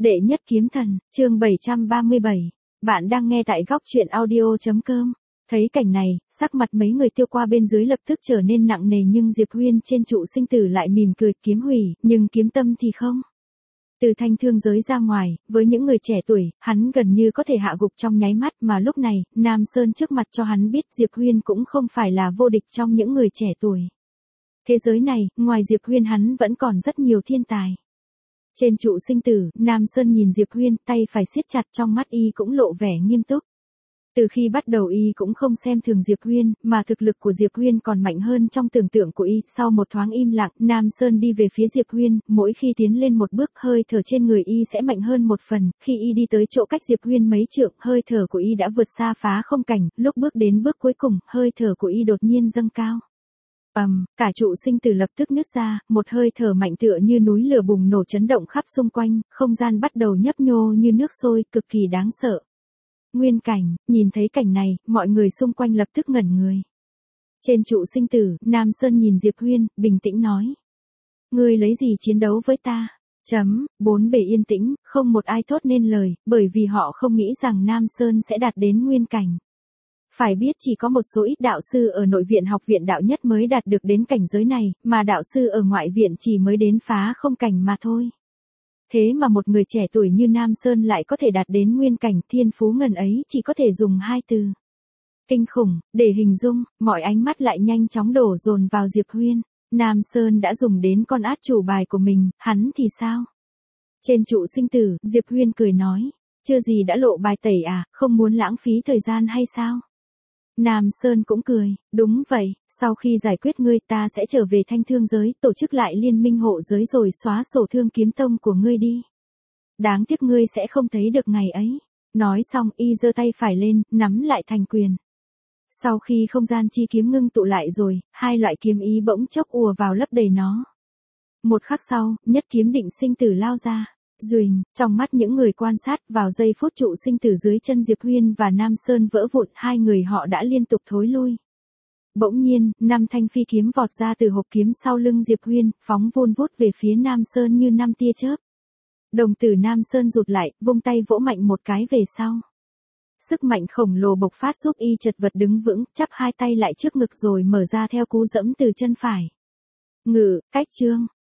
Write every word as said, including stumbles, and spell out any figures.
Đệ nhất kiếm thần, chương bảy trăm ba mươi bảy. Bạn đang nghe tại góc truyện audio chấm com. Thấy cảnh này, sắc mặt mấy người tiêu qua bên dưới lập tức trở nên nặng nề, nhưng Diệp Huyên trên trụ sinh tử lại mỉm cười. Kiếm hủy, nhưng kiếm tâm thì không. Từ thanh thương giới ra ngoài, với những người trẻ tuổi, hắn gần như có thể hạ gục trong nháy mắt, mà lúc này, Nam Sơn trước mặt cho hắn biết Diệp Huyên cũng không phải là vô địch trong những người trẻ tuổi. Thế giới này, ngoài Diệp Huyên hắn vẫn còn rất nhiều thiên tài. Trên trụ sinh tử, Nam Sơn nhìn Diệp Huyên, tay phải siết chặt, trong mắt y cũng lộ vẻ nghiêm túc. Từ khi bắt đầu y cũng không xem thường Diệp Huyên, mà thực lực của Diệp Huyên còn mạnh hơn trong tưởng tượng của y. Sau một thoáng im lặng, Nam Sơn đi về phía Diệp Huyên, mỗi khi tiến lên một bước, hơi thở trên người y sẽ mạnh hơn một phần. Khi y đi tới chỗ cách Diệp Huyên mấy trượng, hơi thở của y đã vượt xa phá không cảnh, lúc bước đến bước cuối cùng, hơi thở của y đột nhiên dâng cao. ầm, um, cả trụ sinh tử lập tức nứt ra, một hơi thở mạnh tựa như núi lửa bùng nổ chấn động khắp xung quanh, không gian bắt đầu nhấp nhô như nước sôi, cực kỳ đáng sợ. Nguyên cảnh, nhìn thấy cảnh này, mọi người xung quanh lập tức ngẩn người. Trên trụ sinh tử, Nam Sơn nhìn Diệp Huyên, bình tĩnh nói. Ngươi lấy gì chiến đấu với ta? Chấm, bốn bề yên tĩnh, không một ai thốt nên lời, bởi vì họ không nghĩ rằng Nam Sơn sẽ đạt đến nguyên cảnh. Phải biết chỉ có một số ít đạo sư ở nội viện học viện đạo nhất mới đạt được đến cảnh giới này, mà đạo sư ở ngoại viện chỉ mới đến phá không cảnh mà thôi. Thế mà một người trẻ tuổi như Nam Sơn lại có thể đạt đến nguyên cảnh, thiên phú ngần ấy chỉ có thể dùng hai từ. Kinh khủng, để hình dung, mọi ánh mắt lại nhanh chóng đổ dồn vào Diệp Huyên. Nam Sơn đã dùng đến con át chủ bài của mình, hắn thì sao? Trên trụ sinh tử, Diệp Huyên cười nói, chưa gì đã lộ bài tẩy à, không muốn lãng phí thời gian hay sao? Nam Sơn cũng cười, đúng vậy, sau khi giải quyết ngươi ta sẽ trở về thanh thương giới, tổ chức lại liên minh hộ giới rồi xóa sổ thương kiếm tông của ngươi đi. Đáng tiếc ngươi sẽ không thấy được ngày ấy. Nói xong y giơ tay phải lên, nắm lại thành quyền. Sau khi không gian chi kiếm ngưng tụ lại rồi, hai loại kiếm ý bỗng chốc ùa vào lấp đầy nó. Một khắc sau, nhất kiếm định sinh tử lao ra. Duỳnh, trong mắt những người quan sát, vào giây phút trụ sinh tử dưới chân Diệp Huyên và Nam Sơn vỡ vụn, hai người họ đã liên tục thối lui. Bỗng nhiên, năm thanh phi kiếm vọt ra từ hộp kiếm sau lưng Diệp Huyên, phóng vun vút về phía Nam Sơn như năm tia chớp. Đồng tử Nam Sơn rụt lại, vung tay vỗ mạnh một cái về sau. Sức mạnh khổng lồ bộc phát giúp y chật vật đứng vững, chắp hai tay lại trước ngực rồi mở ra theo cú dẫm từ chân phải. Ngự, cách chương.